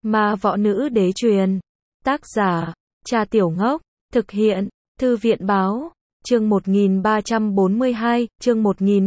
Ma võ nữ đế truyền. Tác giả, Cha Tiểu Ngốc. Thực hiện, Thư viện báo. Chương 1342, chương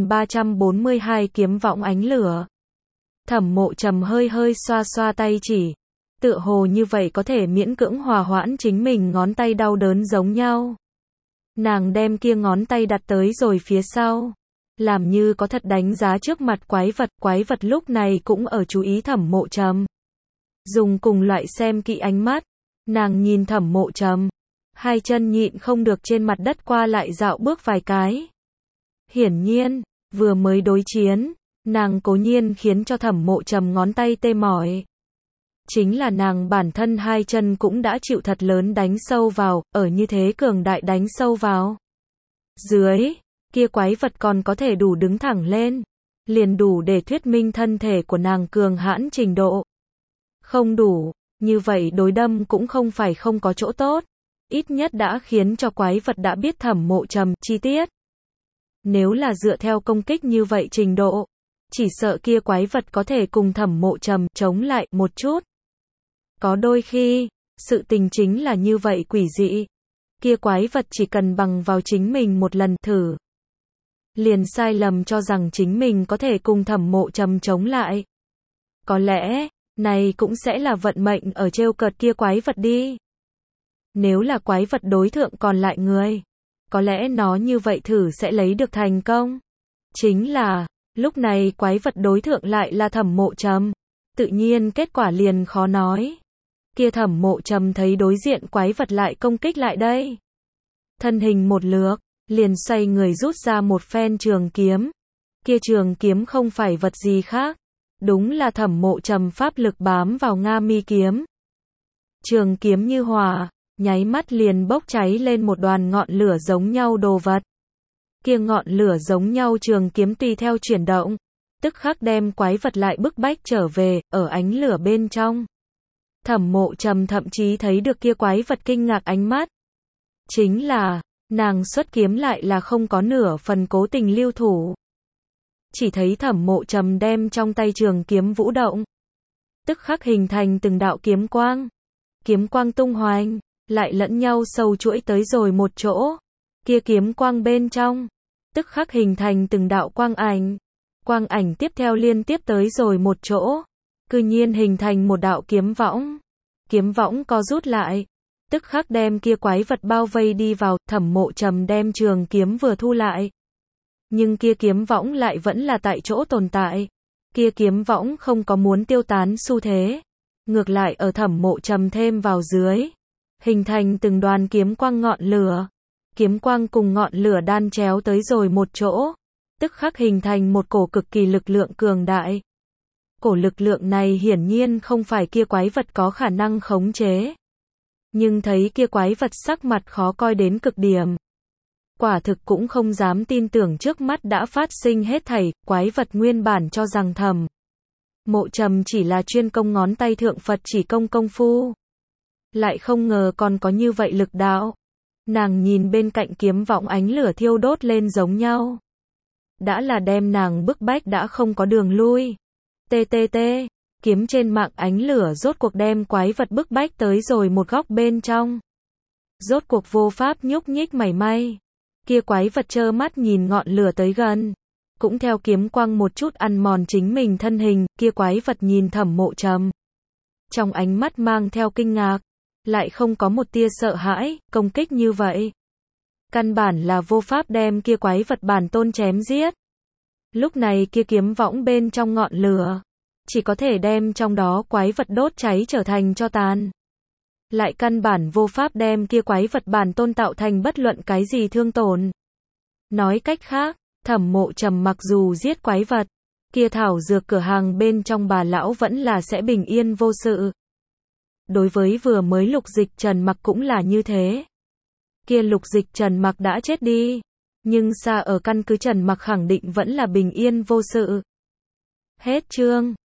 1342 kiếm võng ánh lửa. Thẩm Mộ Trầm hơi hơi xoa xoa tay chỉ. Tựa hồ như vậy có thể miễn cưỡng hòa hoãn chính mình ngón tay đau đớn giống nhau. Nàng đem kia ngón tay đặt tới rồi phía sau. Làm như có thật đánh giá trước mặt quái vật lúc này cũng ở chú ý Thẩm Mộ Trầm. Dùng cùng loại xem kỹ ánh mắt, nàng nhìn Thẩm Mộ Trầm. Hai chân nhịn không được trên mặt đất qua lại dạo bước vài cái. Hiển nhiên, vừa mới đối chiến, nàng cố nhiên khiến cho Thẩm Mộ Trầm ngón tay tê mỏi. Chính là nàng bản thân hai chân cũng đã chịu thật lớn đánh sâu vào, ở như thế cường đại đánh sâu vào. Dưới, kia quái vật còn có thể đủ đứng thẳng lên, liền đủ để thuyết minh thân thể của nàng cường hãn trình độ. Không đủ, như vậy đối đâm cũng không phải không có chỗ tốt, ít nhất đã khiến cho quái vật đã biết Thẩm Mộ Trầm chi tiết. Nếu là dựa theo công kích như vậy trình độ, chỉ sợ kia quái vật có thể cùng Thẩm Mộ Trầm chống lại một chút. Có đôi khi, sự tình chính là như vậy quỷ dị. Kia quái vật chỉ cần bằng vào chính mình một lần thử, liền sai lầm cho rằng chính mình có thể cùng Thẩm Mộ Trầm chống lại. Có lẽ, này cũng sẽ là vận mệnh ở trêu cợt kia quái vật đi. Nếu là quái vật đối thượng còn lại người, có lẽ nó như vậy thử sẽ lấy được thành công. Chính là, lúc này quái vật đối thượng lại là Thẩm Mộ Trầm, tự nhiên kết quả liền khó nói. Kia Thẩm Mộ Trầm thấy đối diện quái vật lại công kích lại đây. Thân hình một lướt, liền xoay người rút ra một phen trường kiếm. Kia trường kiếm không phải vật gì khác, đúng là Thẩm Mộ Trầm pháp lực bám vào Nga mi kiếm. Trường kiếm như hỏa, nháy mắt liền bốc cháy lên một đoàn ngọn lửa giống nhau đồ vật. Kia ngọn lửa giống nhau trường kiếm tùy theo chuyển động, tức khắc đem quái vật lại bức bách trở về, ở ánh lửa bên trong. Thẩm Mộ Trầm thậm chí thấy được kia quái vật kinh ngạc ánh mắt. Chính là, nàng xuất kiếm lại là không có nửa phần cố tình lưu thủ. Chỉ thấy Thẩm Mộ Trầm đem trong tay trường kiếm vũ động. Tức khắc hình thành từng đạo kiếm quang. Kiếm quang tung hoành, lại lẫn nhau sâu chuỗi tới rồi một chỗ. Kia kiếm quang bên trong, tức khắc hình thành từng đạo quang ảnh. Quang ảnh tiếp theo liên tiếp tới rồi một chỗ, cư nhiên hình thành một đạo kiếm võng. Kiếm võng co rút lại, tức khắc đem kia quái vật bao vây đi vào. Thẩm Mộ Trầm đem trường kiếm vừa thu lại, nhưng kia kiếm võng lại vẫn là tại chỗ tồn tại. Kia kiếm võng không có muốn tiêu tán xu thế, ngược lại ở Thẩm Mộ Trầm thêm vào dưới, hình thành từng đoàn kiếm quang ngọn lửa. Kiếm quang cùng ngọn lửa đan chéo tới rồi một chỗ, tức khắc hình thành một cổ cực kỳ lực lượng cường đại. Cổ lực lượng này hiển nhiên không phải kia quái vật có khả năng khống chế. Nhưng thấy kia quái vật sắc mặt khó coi đến cực điểm. Quả thực cũng không dám tin tưởng trước mắt đã phát sinh hết thảy. Quái vật nguyên bản cho rằng Thẩm Mộ Trầm chỉ là chuyên công ngón tay thượng Phật chỉ công công phu, lại không ngờ còn có như vậy lực đạo. Nàng nhìn bên cạnh kiếm võng ánh lửa thiêu đốt lên giống nhau, đã là đem nàng bức bách đã không có đường lui. TTT, kiếm trên mạng ánh lửa rốt cuộc đem quái vật bức bách tới rồi một góc bên trong. Rốt cuộc vô pháp nhúc nhích mảy may. Kia quái vật trơ mắt nhìn ngọn lửa tới gần, cũng theo kiếm quang một chút ăn mòn chính mình thân hình. Kia quái vật nhìn Thẩm Mộ Trầm, trong ánh mắt mang theo kinh ngạc, lại không có một tia sợ hãi. Công kích như vậy, căn bản là vô pháp đem kia quái vật bản tôn chém giết. Lúc này kia kiếm võng bên trong ngọn lửa, chỉ có thể đem trong đó quái vật đốt cháy trở thành tro tàn. Lại căn bản vô pháp đem kia quái vật bản tôn tạo thành bất luận cái gì thương tổn. Nói cách khác, Thẩm Mộ Trầm mặc dù giết quái vật, kia thảo dược cửa hàng bên trong bà lão vẫn là sẽ bình yên vô sự. Đối với vừa mới Lục Dịch Trần Mặc cũng là như thế. Kia Lục Dịch Trần Mặc đã chết đi, nhưng xa ở căn cứ Trần Mặc khẳng định vẫn là bình yên vô sự. Hết chương.